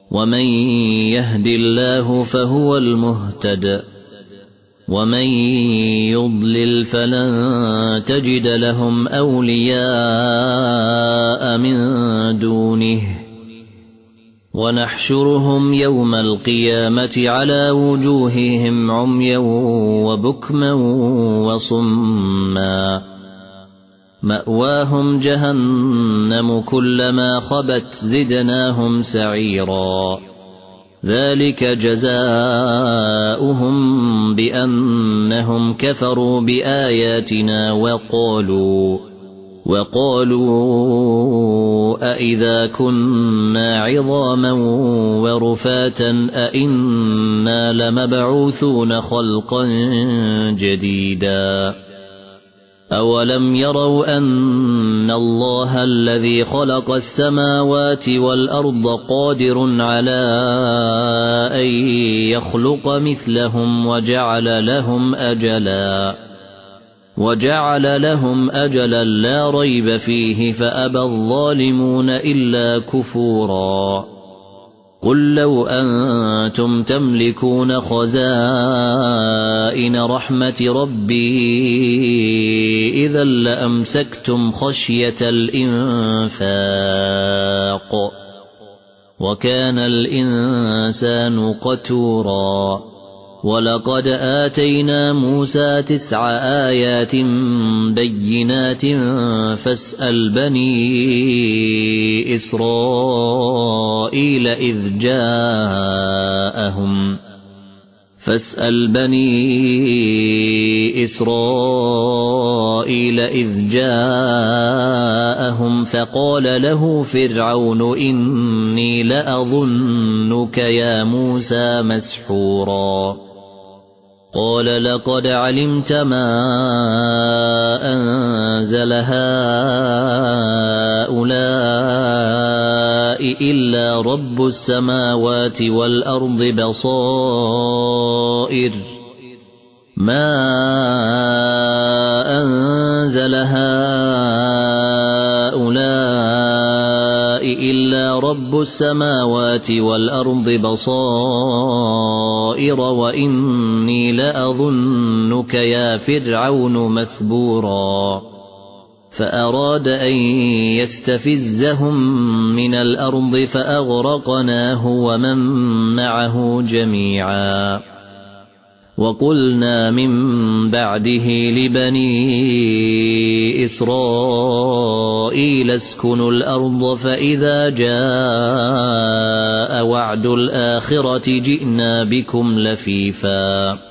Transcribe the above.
ومن يهد الله فهو المهتد ومن يضلل فلن تجد لهم أولياء من دونه ونحشرهم يوم القيامة على وجوههم عميا وبكما وصما مأواهم جهنم كلما خبت زدناهم سعيرا ذلك جزاؤهم بأنهم كفروا بآياتنا وقالوا أإذا كنا عظاما ورفاتا أإنا لمبعوثون خلقا جديدا أولم يروا أن الله الذي خلق السماوات والأرض قادر على أن يخلق مثلهم وجعل لهم أجلا لا ريب فيه فأبى الظالمون إلا كفورا قل لو أنتم تملكون خزائن رحمة ربي إذا لأمسكتم خشية الإنفاق وكان الإنسان قتورا ولقد آتينا موسى 9 آيات بينات فاسأل بني إسرائيل إذ جاءهم فقال له فرعون إني لأظنك يا موسى مسحورا قال لقد علمت ما أنزل هؤلاء إلا رب السماوات والأرض بصائر ما أنزل هؤلاء إلا رب السماوات والأرض بصائر وإني لأظنك يا فرعون مثبورا فأراد أن يستفزهم من الأرض فأغرقناه ومن معه جميعا وقلنا من بعده لبني إسرائيل اسكنوا الأرض فإذا جاء وعد الآخرة جئنا بكم لفيفا